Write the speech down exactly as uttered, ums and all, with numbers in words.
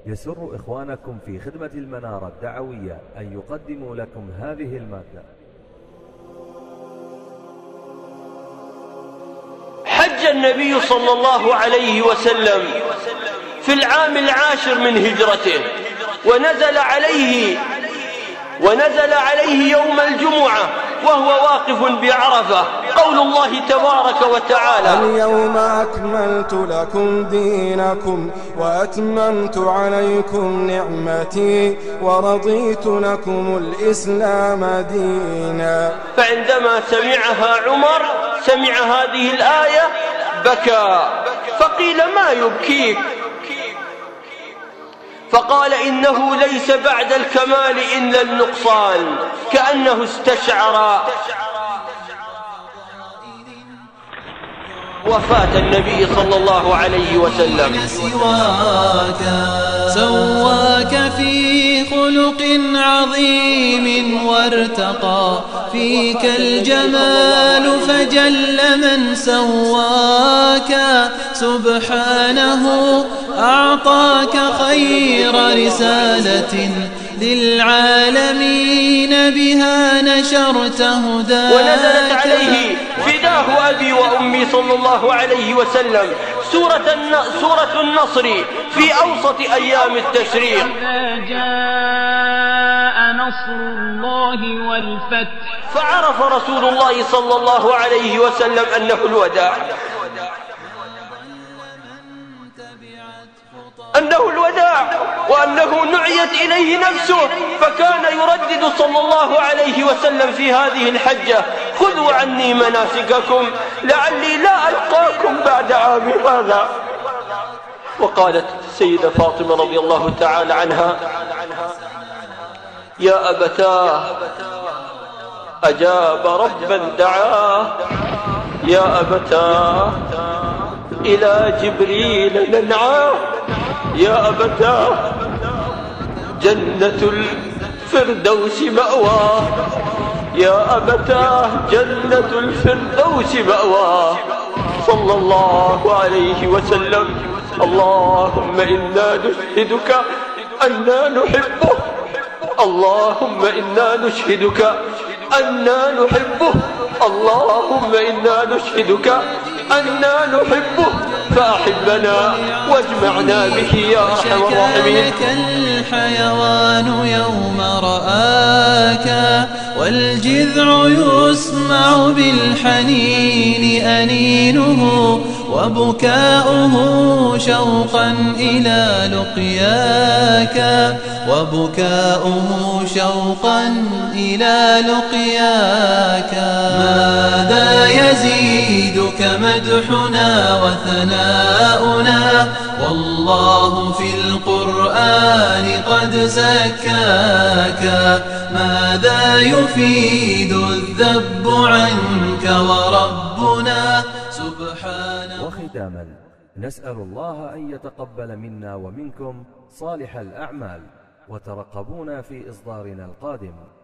يسر إخوانكم في خدمة المنارة الدعوية أن يقدموا لكم هذه المادة. حج النبي صلى الله عليه وسلم في العام العاشر من هجرته، ونزل عليه ونزل عليه يوم الجمعة وهو واقف بعرفة. قول الله تبارك وتعالى: اليوم أكملت لكم دينكم وأتممت عليكم نعمتي ورضيت لكم الإسلام دينا. فعندما سمعها عمر، سمع هذه الآية، بكى، فقيل: ما يبكيك؟ فقال: إنه ليس بعد الكمال إلا النقصان. كأنه استشعر وفاة النبي صلى الله عليه وسلم. سواك سواك في خلق عظيم وارتقى فيك الجمال فجل من سواك. سبحانه أعطاك خير رسالة للعالمين بها نشرت هداك. ونزلت عليه فداه أبي وأمي صلى الله عليه وسلم سورة سورة النصر في أوسط أيام التشريق. إذا جاء نصر الله والفتح. فعرف رسول الله صلى الله عليه وسلم أنه الوداع، أنه الوداع وأنه نعيت إليه نفسه. فكان يردد صلى الله عليه وسلم في هذه الحجة: خذوا عني مناسككم لعلي لا ألقاكم بعد عامي هذا. وقالت السيدة فاطمة رضي الله تعالى عنها: يا أبتاه أجاب ربا دعاه، يا أبتاه إلى جبريل ننعاه، يا أبتاه جنة الفردوس مأواه، يا أبتاه جنة الفردوس مأواه. صلى الله عليه وسلم. اللهم إنا نشهدك أننا نحبه، اللهم إنا نشهدك أننا نحبه، اللهم إنا نشهدك أننا نحبه فأحبنا واجمعنا به يا أرحم الراحمين. شكانك الحيوان يوم رآك والجذع يسمع بالحنين أنينه وبكاؤه شوقا إلى لقياك، وبكاؤه شوقا إلى لقياك. ماذا يزيدك مدحنا وثناؤنا والله في القرآن قد زكاك. ماذا يفيد الذب عنك وربنا سبحانه. وختاما نسأل الله أن يتقبل منا ومنكم صالح الأعمال، وترقبونا في إصدارنا القادم.